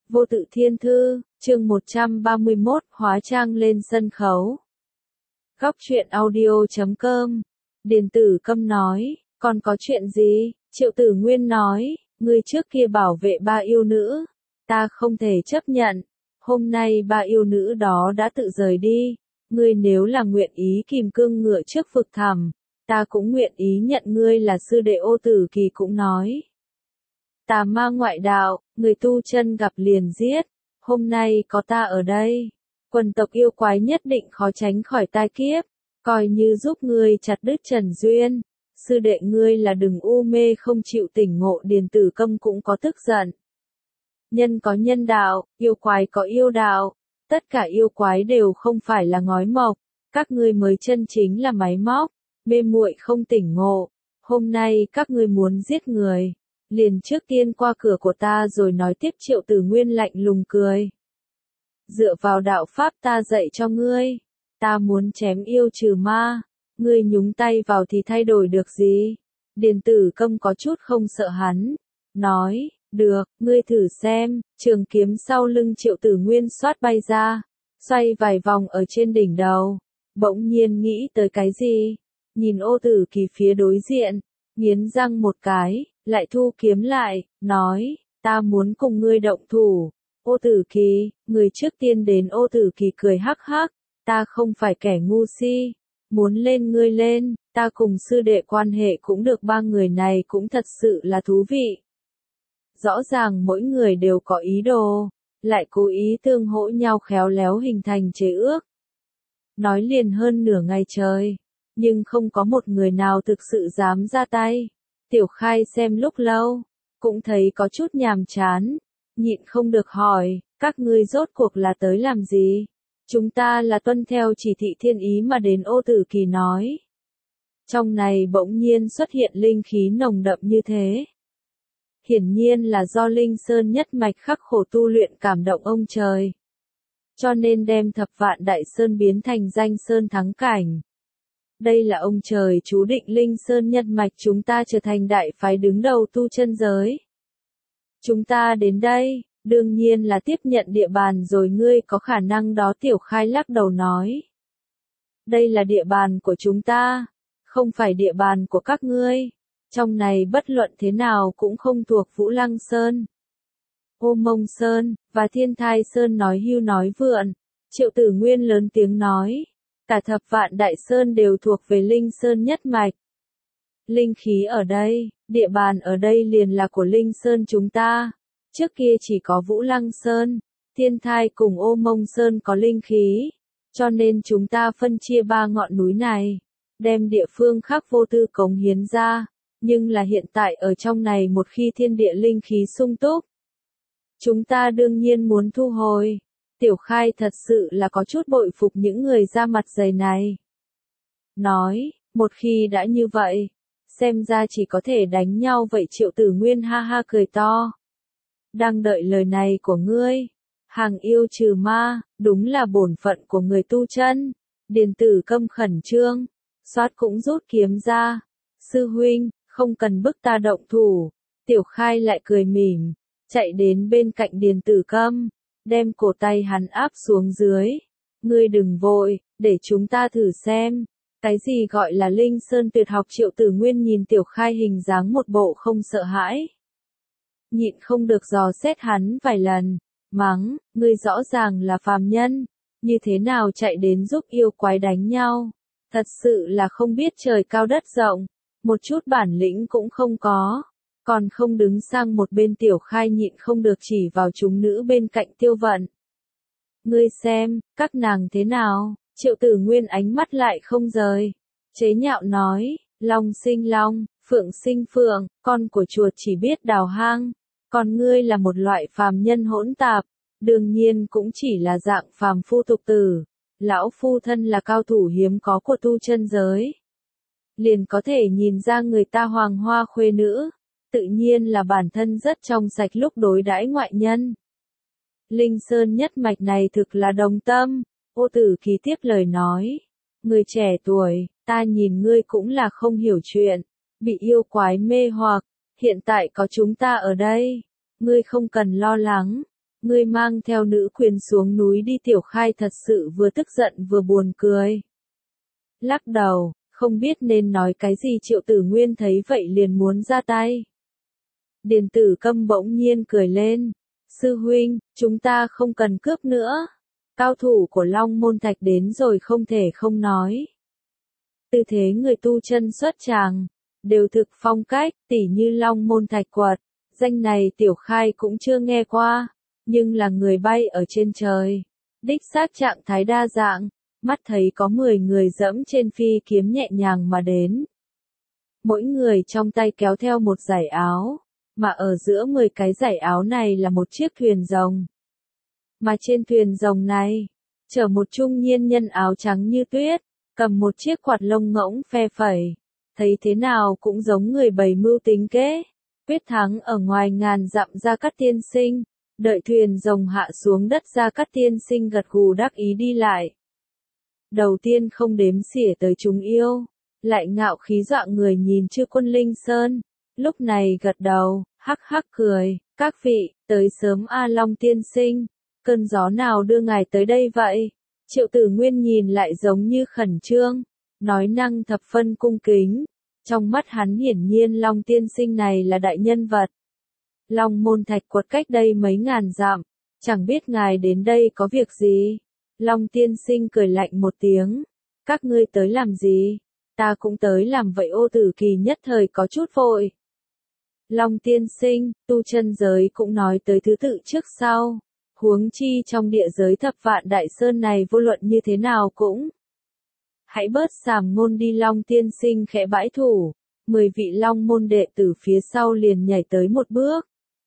Vô tự thiên thư, chương 131, hóa trang lên sân khấu. Góc truyện audio.com. Điền Tử Câm nói, còn có chuyện gì? Triệu Tử Nguyên nói, ngươi trước kia bảo vệ ba yêu nữ, ta không thể chấp nhận. Hôm nay ba yêu nữ đó đã tự rời đi, ngươi nếu là nguyện ý kìm cương ngựa trước vực thẳm, ta cũng nguyện ý nhận ngươi là sư đệ. Ô Tử Kỳ cũng nói. Tà ma ngoại đạo, người tu chân gặp liền giết, hôm nay có ta ở đây, quần tộc yêu quái nhất định khó tránh khỏi tai kiếp, coi như giúp ngươi chặt đứt trần duyên, sư đệ ngươi là đừng u mê không chịu tỉnh ngộ. Điền Tử Câm cũng có tức giận. Nhân có nhân đạo, yêu quái có yêu đạo, tất cả yêu quái đều không phải là ngói mộc, các ngươi mới chân chính là máy móc, mê muội không tỉnh ngộ, hôm nay các ngươi muốn giết người. Liền trước tiên qua cửa của ta rồi nói tiếp. Triệu Tử Nguyên lạnh lùng cười. Dựa vào đạo pháp ta dạy cho ngươi, ta muốn chém yêu trừ ma, ngươi nhúng tay vào thì thay đổi được gì? Điền Tử Câm có chút không sợ hắn, nói, được, ngươi thử xem. Trường kiếm sau lưng Triệu Tử Nguyên xoát bay ra, xoay vài vòng ở trên đỉnh đầu, bỗng nhiên nghĩ tới cái gì, nhìn Ô Tử Kỳ phía đối diện, nghiến răng một cái, lại thu kiếm lại, nói, ta muốn cùng ngươi động thủ. Ô Tử Kỳ, người trước tiên đến. Ô Tử Kỳ cười hắc hắc, ta không phải kẻ ngu si, muốn lên ngươi lên, ta cùng sư đệ quan hệ cũng được, ba người này cũng thật sự là thú vị. Rõ ràng mỗi người đều có ý đồ, lại cố ý tương hỗ nhau, khéo léo hình thành chế ước. Nói liền hơn nửa ngày trời, nhưng không có một người nào thực sự dám ra tay. Tiểu Khai xem lúc lâu, cũng thấy có chút nhàm chán, nhịn không được hỏi, các ngươi rốt cuộc là tới làm gì? Chúng ta là tuân theo chỉ thị thiên ý mà đến. Ô Tử Kỳ nói. Trong này bỗng nhiên xuất hiện linh khí nồng đậm như thế. Hiển nhiên là do Linh Sơn nhất mạch khắc khổ tu luyện cảm động ông trời. Cho nên đem Thập Vạn Đại Sơn biến thành Danh Sơn thắng cảnh. Đây là ông trời chú định Linh Sơn nhân mạch chúng ta trở thành đại phái đứng đầu tu chân giới. Chúng ta đến đây, đương nhiên là tiếp nhận địa bàn rồi. Ngươi có khả năng đó. Tiểu Khai lắc đầu nói. Đây là địa bàn của chúng ta, không phải địa bàn của các ngươi. Trong này bất luận thế nào cũng không thuộc Vũ Lăng Sơn, Ô Mông Sơn, và Thiên Thai Sơn. Nói hưu nói vượn, Triệu Tử Nguyên lớn tiếng nói. Cả Thập Vạn Đại Sơn đều thuộc về Linh Sơn nhất mạch. Linh khí ở đây, địa bàn ở đây liền là của Linh Sơn chúng ta. Trước kia chỉ có Vũ Lăng Sơn, Thiên Thai cùng Ô Mông Sơn có linh khí, cho nên chúng ta phân chia ba ngọn núi này, đem địa phương khác vô tư cống hiến ra. Nhưng là hiện tại ở trong này một khi thiên địa linh khí sung túc, chúng ta đương nhiên muốn thu hồi. Tiểu Khai thật sự là có chút bội phục những người da mặt dày này. Nói, một khi đã như vậy, xem ra chỉ có thể đánh nhau vậy. Triệu Tử Nguyên ha ha cười to. Đang đợi lời này của ngươi. Hàng yêu trừ ma, đúng là bổn phận của người tu chân. Điền Tử Câm khẩn trương, xoát cũng rút kiếm ra. Sư huynh, không cần bức ta động thủ. Tiểu Khai lại cười mỉm, chạy đến bên cạnh Điền Tử Câm, đem cổ tay hắn áp xuống dưới. Ngươi đừng vội, để chúng ta thử xem. Cái gì gọi là Linh Sơn tuyệt học? Triệu Tử Nguyên nhìn Tiểu Khai hình dáng một bộ không sợ hãi, nhịn không được dò xét hắn vài lần, mắng, ngươi rõ ràng là phàm nhân, như thế nào chạy đến giúp yêu quái đánh nhau? Thật sự là không biết trời cao đất rộng, một chút bản lĩnh cũng không có, còn không đứng sang một bên. Tiểu Khai nhịn không được chỉ vào chúng nữ bên cạnh Tiêu Vận. Ngươi xem, các nàng thế nào? Triệu Tử Nguyên ánh mắt lại không rời, chế nhạo nói, long sinh long, phượng sinh phượng, con của chuột chỉ biết đào hang, còn ngươi là một loại phàm nhân hỗn tạp, đương nhiên cũng chỉ là dạng phàm phu tục tử. Lão phu thân là cao thủ hiếm có của tu chân giới, liền có thể nhìn ra người ta hoàng hoa khuê nữ, tự nhiên là bản thân rất trong sạch lúc đối đãi ngoại nhân. Linh Sơn nhất mạch này thực là đồng tâm. Ô Tử Kỳ tiếp lời nói, người trẻ tuổi, ta nhìn ngươi cũng là không hiểu chuyện, bị yêu quái mê hoặc, hiện tại có chúng ta ở đây, ngươi không cần lo lắng, Ngươi mang theo nữ quyền xuống núi đi. Tiểu Khai thật sự vừa tức giận vừa buồn cười. Lắc đầu, không biết nên nói cái gì. Triệu Tử Nguyên thấy vậy liền muốn ra tay. Điền Tử Câm bỗng nhiên cười lên. Sư huynh, chúng ta không cần cướp nữa. Cao thủ của Long Môn Thạch đến rồi không thể không nói. Tư thế người tu chân xuất tràng, đều thực phong cách, tỉ như Long Môn Thạch Quật. Danh này Tiểu Khai cũng chưa nghe qua, nhưng là người bay ở trên trời. Đích xác trạng thái đa dạng, mắt thấy có 10 người dẫm trên phi kiếm nhẹ nhàng mà đến. Mỗi người trong tay kéo theo một dải áo, mà ở giữa 10 cái dải áo này là một chiếc thuyền rồng. Mà trên thuyền rồng này, chở một trung niên nhân áo trắng như tuyết, cầm một chiếc quạt lông ngỗng phe phẩy. Thấy thế nào cũng giống người bày mưu tính kế. Quyết thắng ở ngoài ngàn dặm. Gia Cát tiên sinh. Đợi thuyền rồng hạ xuống đất, Gia Cát tiên sinh gật gù đắc ý đi lại. Đầu tiên không đếm xỉa tới chúng yêu, lại ngạo khí dọa người nhìn Chư Quân Linh Sơn. Lúc này gật đầu, hắc hắc cười. Các vị, tới sớm a. Long tiên sinh. Cơn gió nào đưa ngài tới đây vậy? Triệu Tử Nguyên nhìn lại giống như khẩn trương, nói năng thập phân cung kính. Trong mắt hắn hiển nhiên Long tiên sinh này là đại nhân vật. Long Môn Thạch Quật cách đây mấy ngàn dặm, chẳng biết ngài đến đây có việc gì? Long tiên sinh cười lạnh một tiếng. Các ngươi tới làm gì? Ta cũng tới làm vậy. Ô Tử Kỳ nhất thời có chút vội. Long tiên sinh, tu chân giới cũng nói tới thứ tự trước sau. Huống chi trong địa giới Thập Vạn Đại Sơn này vô luận như thế nào cũng. Hãy bớt sàm ngôn đi. Long tiên sinh khẽ bãi thủ. 10 vị Long môn đệ tử phía sau liền nhảy tới một bước.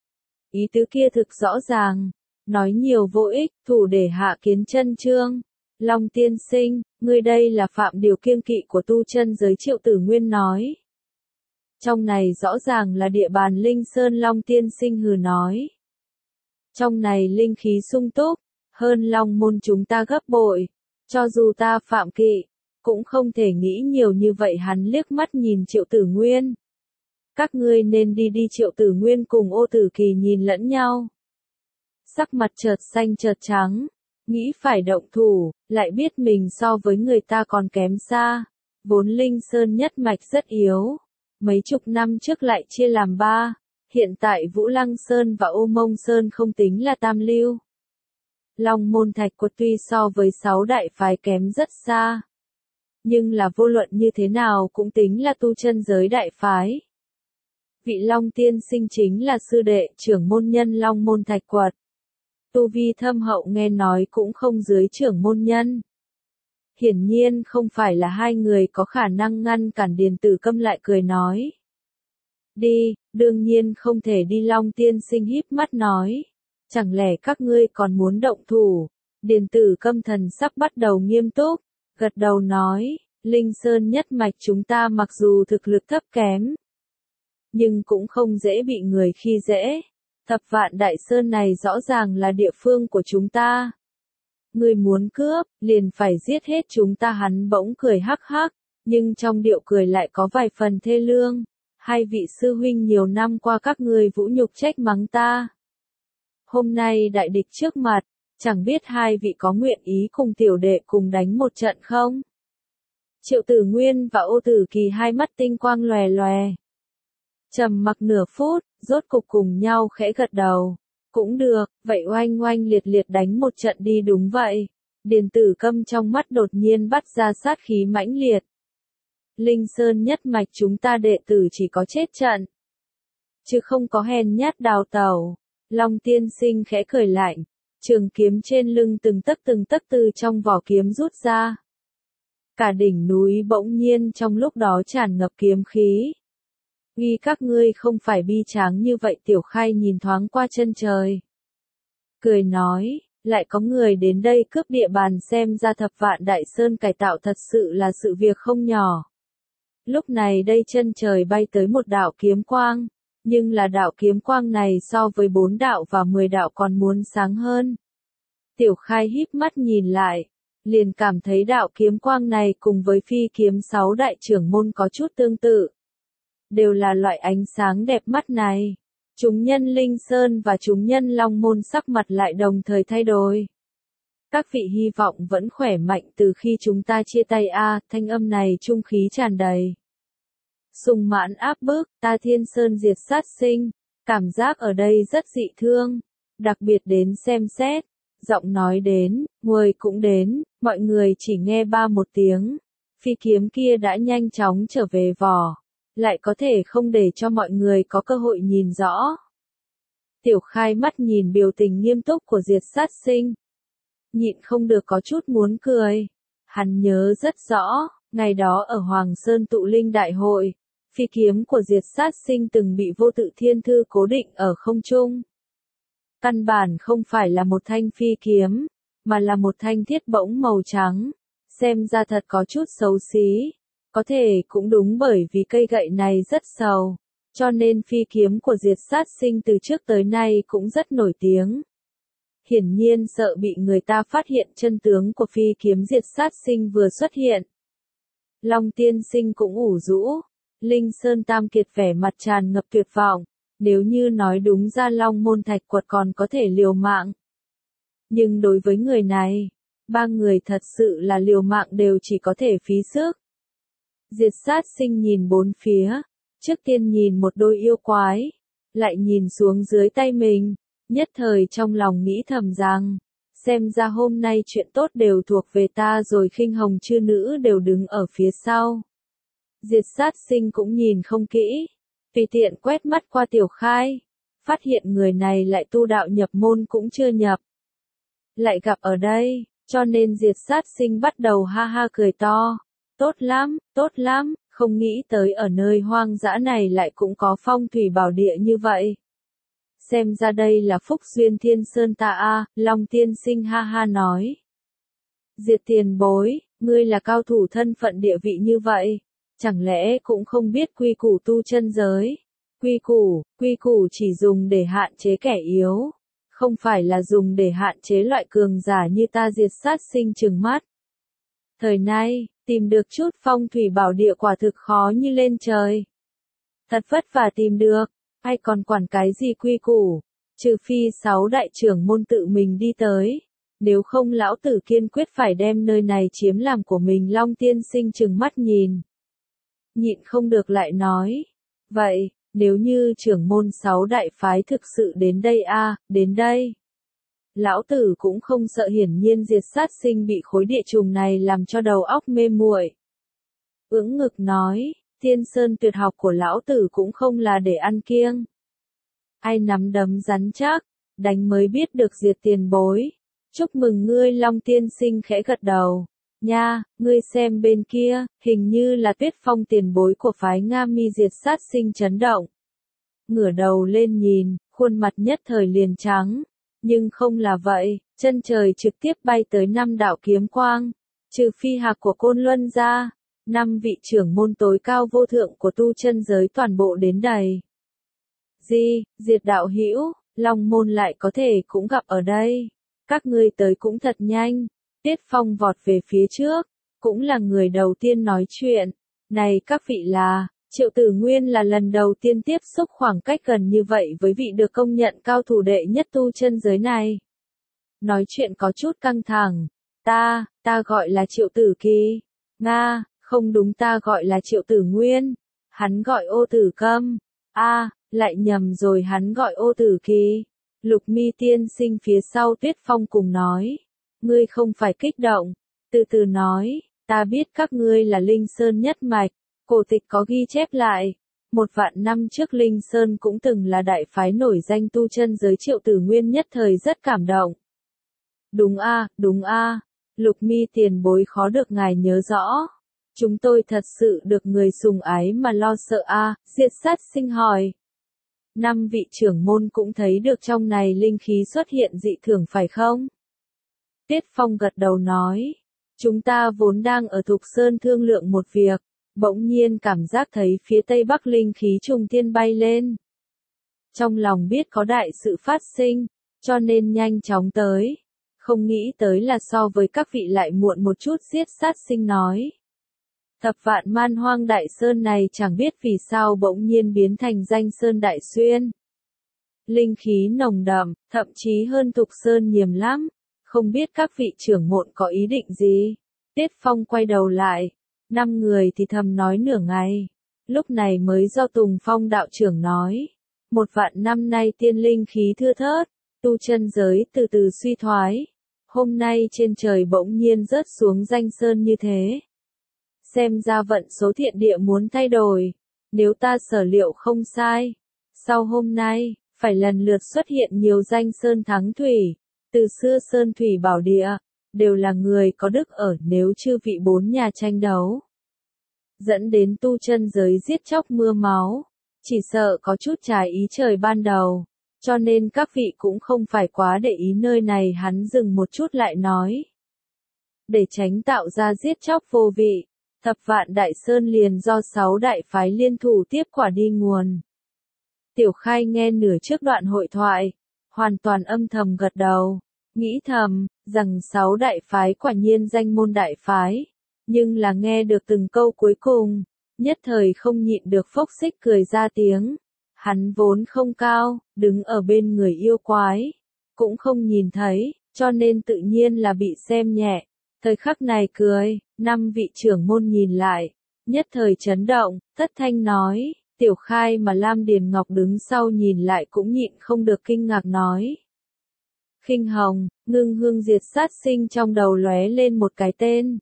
Ý tứ kia thực rõ ràng. Nói nhiều vô ích, thủ để hạ kiến chân chương. Long tiên sinh, ngươi đây là phạm điều kiêng kỵ của tu chân giới. Triệu Tử Nguyên nói. Trong này rõ ràng là địa bàn Linh Sơn. Long tiên sinh hừ nói. Trong này linh khí sung túc, hơn Long môn chúng ta gấp bội. Cho dù ta phạm kỵ, cũng không thể nghĩ nhiều như vậy. Hắn liếc mắt nhìn Triệu Tử Nguyên. Các ngươi nên đi đi. Triệu Tử Nguyên cùng Ô Tử Kỳ nhìn lẫn nhau. Sắc mặt chợt xanh chợt trắng, nghĩ phải động thủ, lại biết mình so với người ta còn kém xa. Vốn Linh Sơn nhất mạch rất yếu, mấy chục năm trước lại chia làm 3. Hiện tại Vũ Lăng Sơn và Ô Mông Sơn không tính là tam lưu. Long Môn Thạch Quật tuy so với 6 đại phái kém rất xa, nhưng là vô luận như thế nào cũng tính là tu chân giới đại phái. Vị Long tiên sinh chính là sư đệ trưởng môn nhân Long Môn Thạch Quật. Tu vi thâm hậu, nghe nói cũng không dưới trưởng môn nhân. Hiển nhiên không phải là hai người có khả năng ngăn cản. Điền Tử Câm lại cười nói. Đi, đương nhiên không thể đi. Long tiên sinh híp mắt nói. Chẳng lẽ các ngươi còn muốn động thủ? Điền Tử Câm thần sắc bắt đầu nghiêm túc, gật đầu nói. Linh Sơn nhất mạch chúng ta mặc dù thực lực thấp kém, nhưng cũng không dễ bị người khi dễ. Thập Vạn Đại Sơn này rõ ràng là địa phương của chúng ta. Ngươi muốn cướp, liền phải giết hết chúng ta. Hắn bỗng cười hắc hắc, nhưng trong điệu cười lại có vài phần thê lương. Hai vị sư huynh, nhiều năm qua các ngươi vũ nhục trách mắng ta. Hôm nay đại địch trước mặt, chẳng biết hai vị có nguyện ý cùng tiểu đệ cùng đánh một trận không? Triệu Tử Nguyên và Ô Tử Kỳ hai mắt tinh quang lòe lòe. Trầm mặc nửa phút, rốt cục cùng nhau khẽ gật đầu. Cũng được, vậy oanh oanh liệt liệt đánh một trận đi. Đúng vậy. Điền Tử Câm trong mắt đột nhiên bắt ra sát khí mãnh liệt. Linh Sơn nhất mạch chúng ta đệ tử chỉ có chết trận, chứ không có hèn nhát đào tẩu. Long tiên sinh khẽ cười lạnh, trường kiếm trên lưng từng tấc từ trong vỏ kiếm rút ra. Cả đỉnh núi bỗng nhiên trong lúc đó tràn ngập kiếm khí. Vì các ngươi không phải bi tráng như vậy. Tiểu Khai nhìn thoáng qua chân trời, cười nói, lại có người đến đây cướp địa bàn. Xem ra Thập Vạn Đại Sơn cải tạo thật sự là sự việc không nhỏ. Lúc này đây chân trời bay tới một đạo kiếm quang, nhưng là đạo kiếm quang này so với 4 đạo và 10 đạo còn muốn sáng hơn. Tiểu Khai híp mắt nhìn lại, liền cảm thấy đạo kiếm quang này cùng với phi kiếm 6 đại trưởng môn có chút tương tự. Đều là loại ánh sáng đẹp mắt này. Chúng nhân Linh Sơn và chúng nhân Long Môn sắc mặt lại đồng thời thay đổi. Các vị hy vọng vẫn khỏe mạnh từ khi chúng ta chia tay thanh âm này trung khí tràn đầy. Sùng Mãn áp bức, ta Thiên Sơn diệt sát sinh, cảm giác ở đây rất dị thương, đặc biệt đến xem xét, giọng nói đến, người cũng đến, mọi người chỉ nghe một tiếng, phi kiếm kia đã nhanh chóng trở về vỏ, lại có thể không để cho mọi người có cơ hội nhìn rõ. Tiểu Khai mắt nhìn biểu tình nghiêm túc của diệt sát sinh, nhịn không được có chút muốn cười. Hắn nhớ rất rõ, ngày đó ở Hoàng Sơn tụ linh đại hội, phi kiếm của diệt sát sinh từng bị vô tự thiên thư cố định ở không trung. Căn bản không phải là một thanh phi kiếm, mà là một thanh thiết bổng màu trắng, xem ra thật có chút xấu xí. Có thể cũng đúng bởi vì cây gậy này rất sầu, cho nên phi kiếm của diệt sát sinh từ trước tới nay cũng rất nổi tiếng. Hiển nhiên sợ bị người ta phát hiện chân tướng của phi kiếm diệt sát sinh vừa xuất hiện. Long tiên sinh cũng ủ rũ, Linh Sơn Tam Kiệt vẻ mặt tràn ngập tuyệt vọng, nếu như nói đúng ra Long Môn Thạch Quật còn có thể liều mạng. Nhưng đối với người này, ba người thật sự là liều mạng đều chỉ có thể phí sức. Diệt sát sinh nhìn bốn phía, trước tiên nhìn một đôi yêu quái, lại nhìn xuống dưới tay mình, nhất thời trong lòng nghĩ thầm rằng, xem ra hôm nay chuyện tốt đều thuộc về ta rồi, khinh hồng chư nữ đều đứng ở phía sau. Diệt sát sinh cũng nhìn không kỹ, tùy tiện quét mắt qua Tiểu Khai, phát hiện người này lại tu đạo nhập môn cũng chưa nhập. Lại gặp ở đây, cho nên diệt sát sinh bắt đầu ha ha cười to. Tốt lắm, không nghĩ tới ở nơi hoang dã này lại cũng có phong thủy bảo địa như vậy. Xem ra đây là phúc duyên Thiên Sơn ta Long tiên sinh ha ha nói. Diệt tiền bối, ngươi là cao thủ thân phận địa vị như vậy, chẳng lẽ cũng không biết quy củ tu chân giới? Quy củ chỉ dùng để hạn chế kẻ yếu, không phải là dùng để hạn chế loại cường giả như ta. Diệt sát sinh trừng mắt. Thời nay, tìm được chút phong thủy bảo địa quả thực khó như lên trời. Thật vất vả tìm được, ai còn quản cái gì quy củ, trừ phi 6 đại trưởng môn tự mình đi tới, nếu không lão tử kiên quyết phải đem nơi này chiếm làm của mình. Long tiên sinh trừng mắt nhìn, nhịn không được lại nói, vậy, nếu như trưởng môn 6 đại phái thực sự đến đây đến đây. Lão tử cũng không sợ. Hiển nhiên diệt sát sinh bị khối địa trùng này làm cho đầu óc mê muội. Ưỡng ngực nói, Thiên Sơn tuyệt học của lão tử cũng không là để ăn kiêng. Ai nắm đấm rắn chắc, đánh mới biết được. Diệt tiền bối. Chúc mừng ngươi. Long tiên sinh khẽ gật đầu. Nha, ngươi xem bên kia, hình như là Tuyết Phong tiền bối của phái Nga Mi. Diệt sát sinh chấn động. Ngửa đầu lên nhìn, khuôn mặt nhất thời liền trắng. Nhưng không là vậy, chân trời trực tiếp bay tới 5 đạo kiếm quang, trừ phi hạc của Côn Luân ra, 5 vị trưởng môn tối cao vô thượng của tu chân giới toàn bộ đến đầy. Diệt đạo hữu, Long môn lại có thể cũng gặp ở đây. Các ngươi tới cũng thật nhanh. Tiết Phong vọt về phía trước, cũng là người đầu tiên nói chuyện. Này các vị là, Triệu Tử Nguyên là lần đầu tiên tiếp xúc khoảng cách gần như vậy với vị được công nhận cao thủ đệ nhất tu chân giới này. Nói chuyện có chút căng thẳng. Ta gọi là Triệu Tử Kỳ. Nga, không đúng, ta gọi là Triệu Tử Nguyên. Hắn gọi Ô Tử Câm. Lại nhầm rồi, hắn gọi Ô Tử Kỳ. Lục Mi tiên sinh phía sau Tuyết Phong cùng nói. Ngươi không phải kích động, từ từ nói, ta biết các ngươi là Linh Sơn nhất mạch. Cổ tịch có ghi chép lại, 1.000 năm trước Linh Sơn cũng từng là đại phái nổi danh tu chân giới. Triệu Tử Nguyên nhất thời rất cảm động. Đúng a, Lục Mi tiền bối khó được ngài nhớ rõ. Chúng tôi thật sự được người sùng ái mà lo sợ Diệt sát sinh hỏi. 5 vị trưởng môn cũng thấy được trong này linh khí xuất hiện dị thường phải không? Tiết Phong gật đầu nói, chúng ta vốn đang ở Thục Sơn thương lượng một việc. Bỗng nhiên cảm giác thấy phía tây bắc linh khí trùng thiên bay lên. Trong lòng biết có đại sự phát sinh, cho nên nhanh chóng tới. Không nghĩ tới là so với các vị lại muộn một chút. Diệt sát sinh nói. Thập vạn man hoang đại sơn này chẳng biết vì sao bỗng nhiên biến thành danh sơn đại xuyên. linh khí nồng đậm, thậm chí hơn Thục Sơn nhiều lắm. Không biết các vị trưởng môn có ý định gì? Tiết Phong quay đầu lại, 5 người thì thầm nói nửa ngày. Lúc này mới do Tùng Phong đạo trưởng nói. 1 vạn năm nay tiên linh khí thưa thớt, tu chân giới từ từ suy thoái. Hôm nay trên trời bỗng nhiên rớt xuống danh sơn như thế. Xem ra vận số thiện địa muốn thay đổi. Nếu ta sở liệu không sai, sau hôm nay, phải lần lượt xuất hiện nhiều danh sơn thắng thủy. Từ xưa sơn thủy bảo địa, đều là người có đức ở, nếu chư vị 4 nhà tranh đấu, dẫn đến tu chân giới giết chóc mưa máu, chỉ sợ có chút trái ý trời ban đầu, cho nên các vị cũng không phải quá để ý nơi này. Hắn dừng một chút lại nói, để tránh tạo ra giết chóc vô vị, Thập Vạn Đại Sơn liền do 6 đại phái liên thủ tiếp quả đi nguồn. Tiểu Khai nghe nửa trước đoạn hội thoại, hoàn toàn âm thầm gật đầu, nghĩ thầm, rằng 6 đại phái quả nhiên danh môn đại phái, nhưng là nghe được từng câu cuối cùng, nhất thời không nhịn được phốc xích cười ra tiếng. Hắn vốn không cao, đứng ở bên người yêu quái, cũng không nhìn thấy, cho nên tự nhiên là bị xem nhẹ. Thời khắc này cười, 5 vị trưởng môn nhìn lại, nhất thời chấn động, thất thanh nói, Tiểu Khai mà Lam Điền Ngọc đứng sau nhìn lại cũng nhịn không được kinh ngạc nói. Khinh Hồng, Ngưng Hương Diệt Sát Sinh trong đầu lóe lên một cái tên.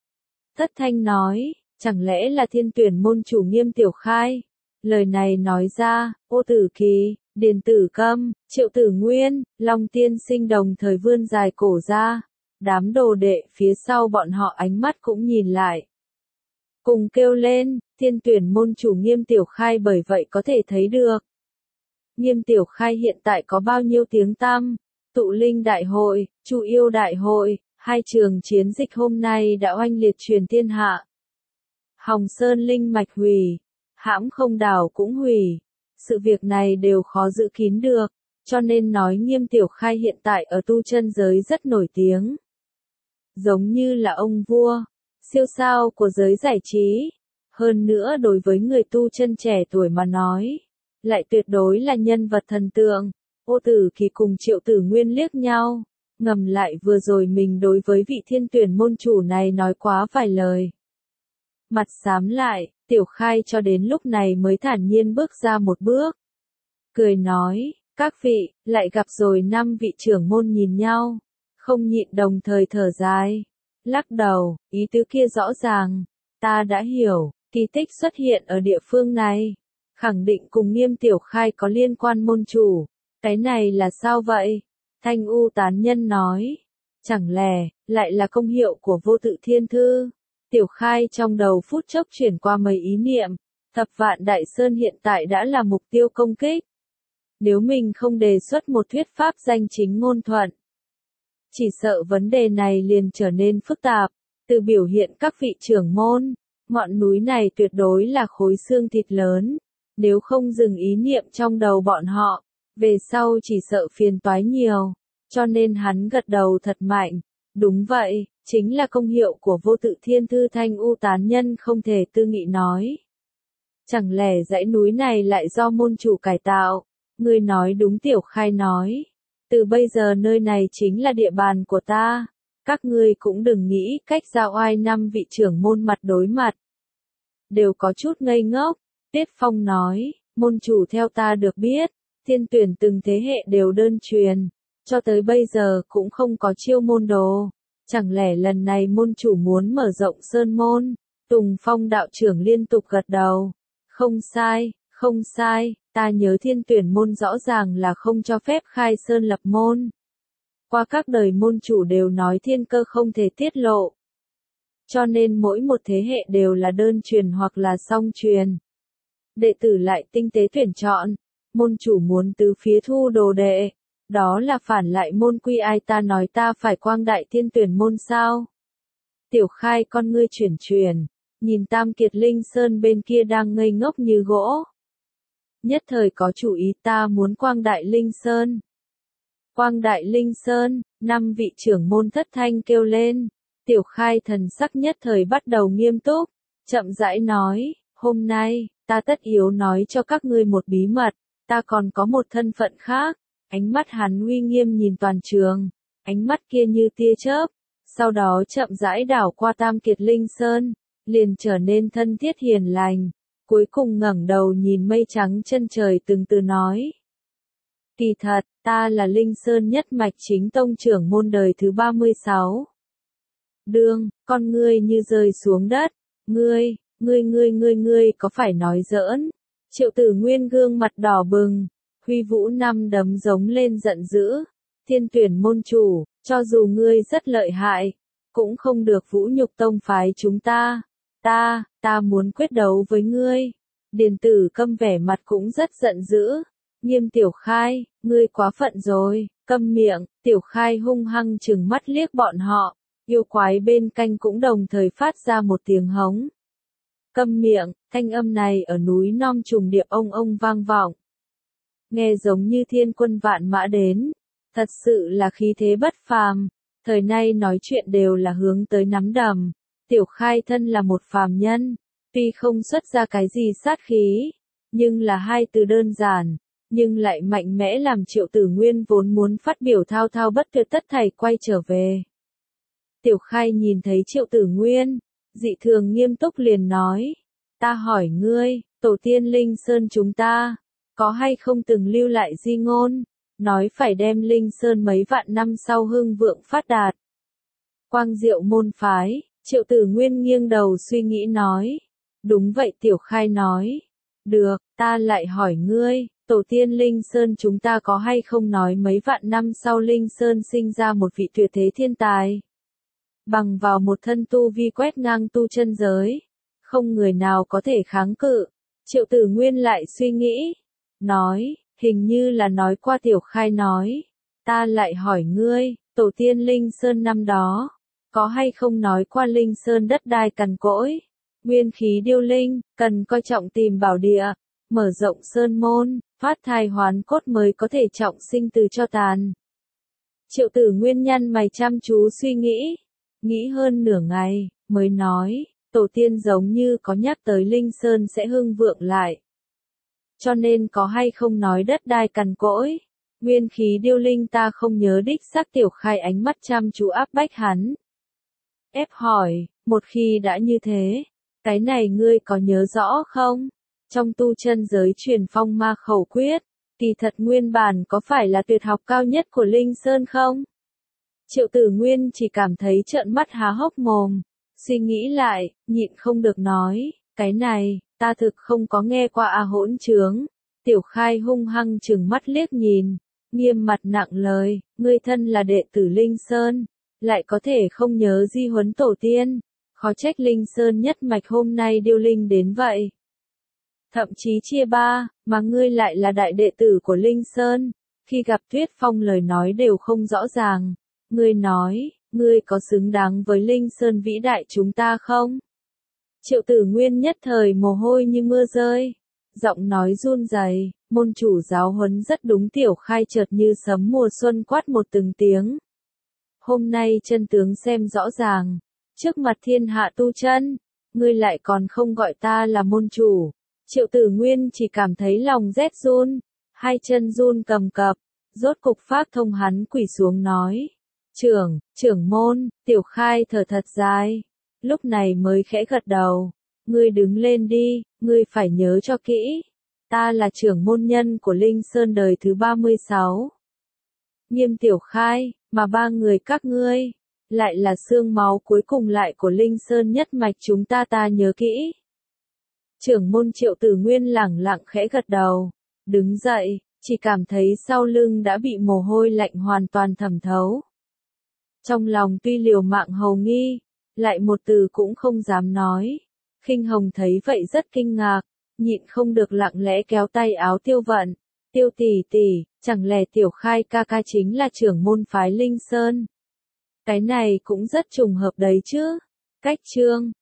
Thất thanh nói, chẳng lẽ là Thiên Tuyển môn chủ Nghiêm Tiểu Khai? Lời này nói ra, Ô Tử Kỳ, Điền Tử Câm, Triệu Tử Nguyên, Long Tiên Sinh đồng thời vươn dài cổ ra. Đám đồ đệ phía sau bọn họ ánh mắt cũng nhìn lại. Cùng kêu lên, Thiên Tuyển môn chủ Nghiêm Tiểu Khai, bởi vậy có thể thấy được. Nghiêm Tiểu Khai hiện tại có bao nhiêu tiếng tăm, Tụ Linh Đại Hội, Chu Yêu Đại Hội, 2 trường chiến dịch hôm nay đã oanh liệt truyền thiên hạ. Hồng Sơn Linh Mạch hủy, hãm không đảo cũng hủy, sự việc này đều khó giữ kín được, cho nên nói Nghiêm Tiểu Khai hiện tại ở tu chân giới rất nổi tiếng. Giống như là ông vua, siêu sao của giới giải trí, hơn nữa đối với người tu chân trẻ tuổi mà nói, lại tuyệt đối là nhân vật thần tượng. Ô Tử Kỳ cùng Triệu Tử Nguyên liếc nhau, ngầm lại vừa rồi mình đối với vị Thiên Tuyển môn chủ này nói quá vài lời. Mặt xám lại, Tiểu Khai cho đến lúc này mới thản nhiên bước ra một bước. Cười nói, các vị, lại gặp rồi. 5 vị trưởng môn nhìn nhau, không nhịn đồng thời thở dài. Lắc đầu, ý tứ kia rõ ràng, ta đã hiểu, kỳ tích xuất hiện ở địa phương này, khẳng định cùng Nghiêm Tiểu Khai có liên quan môn chủ. Cái này là sao vậy? Thanh U tán nhân nói, chẳng lẽ, lại là công hiệu của Vô Tự Thiên Thư? Tiểu Khai trong đầu phút chốc chuyển qua mấy ý niệm, Thập Vạn Đại Sơn hiện tại đã là mục tiêu công kích. Nếu mình không đề xuất một thuyết pháp danh chính ngôn thuận, chỉ sợ vấn đề này liền trở nên phức tạp. Từ biểu hiện các vị trưởng môn, ngọn núi này tuyệt đối là khối xương thịt lớn. Nếu không dừng ý niệm trong đầu bọn họ, về sau chỉ sợ phiền toái nhiều. Cho nên hắn gật đầu thật mạnh. Đúng vậy, chính là công hiệu của Vô Tự Thiên Thư. Thanh U tán nhân không thể tư nghị nói. Chẳng lẽ dãy núi này lại do môn chủ cải tạo? Ngươi nói đúng. Tiểu Khai nói. Từ bây giờ nơi này chính là địa bàn của ta. Các ngươi cũng đừng nghĩ cách ra oai. 5 vị trưởng môn mặt đối mặt, đều có chút ngây ngốc. Tiết Phong nói, môn chủ theo ta được biết, Thiên Tuyển từng thế hệ đều đơn truyền, cho tới bây giờ cũng không có chiêu môn đồ. Chẳng lẽ lần này môn chủ muốn mở rộng sơn môn? Tùng Phong đạo trưởng liên tục gật đầu. Không sai, không sai, ta nhớ Thiên Tuyển môn rõ ràng là không cho phép khai sơn lập môn. Qua các đời môn chủ đều nói thiên cơ không thể tiết lộ. Cho nên mỗi một thế hệ đều là đơn truyền hoặc là song truyền. Đệ tử lại tinh tế tuyển chọn, môn chủ muốn từ phía thu đồ đệ, đó là phản lại môn quy. Ai ta nói ta phải quang đại Thiên Tuyển môn sao? Tiểu Khai con ngươi chuyển, nhìn Tam Kiệt Linh Sơn bên kia đang ngây ngốc như gỗ. Nhất thời có chủ ý, ta muốn quang đại Linh Sơn. Quang đại Linh Sơn, 5 vị trưởng môn thất thanh kêu lên. Tiểu Khai thần sắc nhất thời bắt đầu nghiêm túc, chậm rãi nói, hôm nay, ta tất yếu nói cho các ngươi một bí mật, ta còn có một thân phận khác. Ánh mắt hắn uy nghiêm nhìn toàn trường, ánh mắt kia như tia chớp, sau đó chậm rãi đảo qua Tam Kiệt Linh Sơn, liền trở nên thân thiết hiền lành, cuối cùng ngẩng đầu nhìn mây trắng chân trời từng từ nói. Kỳ thật, ta là Linh Sơn nhất mạch chính tông trưởng môn đời thứ 36. Đương, con ngươi như rơi xuống đất, ngươi có phải nói giỡn? Triệu Tử Nguyên gương mặt đỏ bừng, huy vũ năm đấm giống lên giận dữ. Thiên Tuyển môn chủ, cho dù ngươi rất lợi hại, cũng không được vũ nhục tông phái chúng ta. Ta muốn quyết đấu với ngươi. Điền Tử Câm vẻ mặt cũng rất giận dữ. Nghiêm Tiểu Khai, ngươi quá phận rồi, câm miệng. Tiểu Khai hung hăng trừng mắt liếc bọn họ. Yêu quái bên cạnh cũng đồng thời phát ra một tiếng hống. Câm miệng, thanh âm này ở núi non trùng điệp ông vang vọng. Nghe giống như thiên quân vạn mã đến, thật sự là khí thế bất phàm, thời nay nói chuyện đều là hướng tới nắm đầm. Tiểu Khai thân là một phàm nhân, tuy không xuất ra cái gì sát khí, nhưng là hai từ đơn giản, nhưng lại mạnh mẽ làm Triệu Tử Nguyên vốn muốn phát biểu thao thao bất tuyệt tất thảy quay trở về. Tiểu Khai nhìn thấy Triệu Tử Nguyên, dị thường nghiêm túc liền nói, ta hỏi ngươi, tổ tiên Linh Sơn chúng ta, có hay không từng lưu lại di ngôn, nói phải đem Linh Sơn mấy vạn năm sau hưng vượng phát đạt. Quang Diệu môn phái, Triệu Tử Nguyên nghiêng đầu suy nghĩ nói, đúng vậy. Tiểu Khai nói, được, ta lại hỏi ngươi, tổ tiên Linh Sơn chúng ta có hay không nói mấy vạn năm sau Linh Sơn sinh ra một vị tuyệt thế thiên tài. Bằng vào một thân tu vi quét ngang tu chân giới, không người nào có thể kháng cự. Triệu Tử Nguyên lại suy nghĩ, nói, hình như là nói qua. Tiểu Khai nói, ta lại hỏi ngươi, tổ tiên Linh Sơn năm đó, có hay không nói qua Linh Sơn đất đai cằn cỗi, nguyên khí điêu linh, cần coi trọng tìm bảo địa, mở rộng sơn môn, phát thai hoán cốt mới có thể trọng sinh từ cho tàn. Triệu Tử Nguyên nhăn mày chăm chú suy nghĩ hơn nửa ngày, mới nói, tổ tiên giống như có nhắc tới Linh Sơn sẽ hưng vượng lại. Cho nên có hay không nói đất đai cằn cỗi, nguyên khí điêu linh ta không nhớ đích xác. Tiểu Khai ánh mắt chăm chú áp bách hắn. Ép hỏi, một khi đã như thế, cái này ngươi có nhớ rõ không? Trong tu chân giới truyền phong ma khẩu quyết, kỳ thật nguyên bản có phải là tuyệt học cao nhất của Linh Sơn không? Triệu Tử Nguyên chỉ cảm thấy trợn mắt há hốc mồm, suy nghĩ lại, nhịn không được nói, cái này, ta thực không có nghe qua. Hỗn trướng. Tiểu Khai hung hăng trừng mắt liếc nhìn, nghiêm mặt nặng lời, ngươi thân là đệ tử Linh Sơn, lại có thể không nhớ di huấn tổ tiên, khó trách Linh Sơn nhất mạch hôm nay điêu linh đến vậy. Thậm chí chia ba, mà ngươi lại là đại đệ tử của Linh Sơn, khi gặp Tuyết Phong lời nói đều không rõ ràng. Ngươi nói, ngươi có xứng đáng với Linh Sơn vĩ đại chúng ta không? Triệu Tử Nguyên nhất thời mồ hôi như mưa rơi, giọng nói run rẩy. Môn chủ giáo huấn rất đúng. Tiểu Khai chợt như sấm mùa xuân quát một từng tiếng. Hôm nay chân tướng xem rõ ràng, trước mặt thiên hạ tu chân, ngươi lại còn không gọi ta là môn chủ. Triệu Tử Nguyên chỉ cảm thấy lòng rét run, hai chân run cầm cập, rốt cục phát thông hắn quỳ xuống nói. Trưởng môn. Tiểu Khai thở thật dài, lúc này mới khẽ gật đầu. Ngươi đứng lên đi, ngươi phải nhớ cho kỹ. Ta là trưởng môn nhân của Linh Sơn đời thứ 36. Nghiêm Tiểu Khai, mà ba người các ngươi, lại là xương máu cuối cùng lại của Linh Sơn nhất mạch chúng ta. Ta nhớ kỹ. Trưởng môn. Triệu Tử Nguyên lẳng lặng khẽ gật đầu, đứng dậy, chỉ cảm thấy sau lưng đã bị mồ hôi lạnh hoàn toàn thẩm thấu. Trong lòng tuy liều mạng hầu nghi, lại một từ cũng không dám nói. Khinh Hồng thấy vậy rất kinh ngạc, nhịn không được lặng lẽ kéo tay áo Tiêu Vận. Tiêu tỷ tỷ, chẳng lẽ Tiểu Khai ca ca chính là trưởng môn phái Linh Sơn? Cái này cũng rất trùng hợp đấy chứ. Cách chương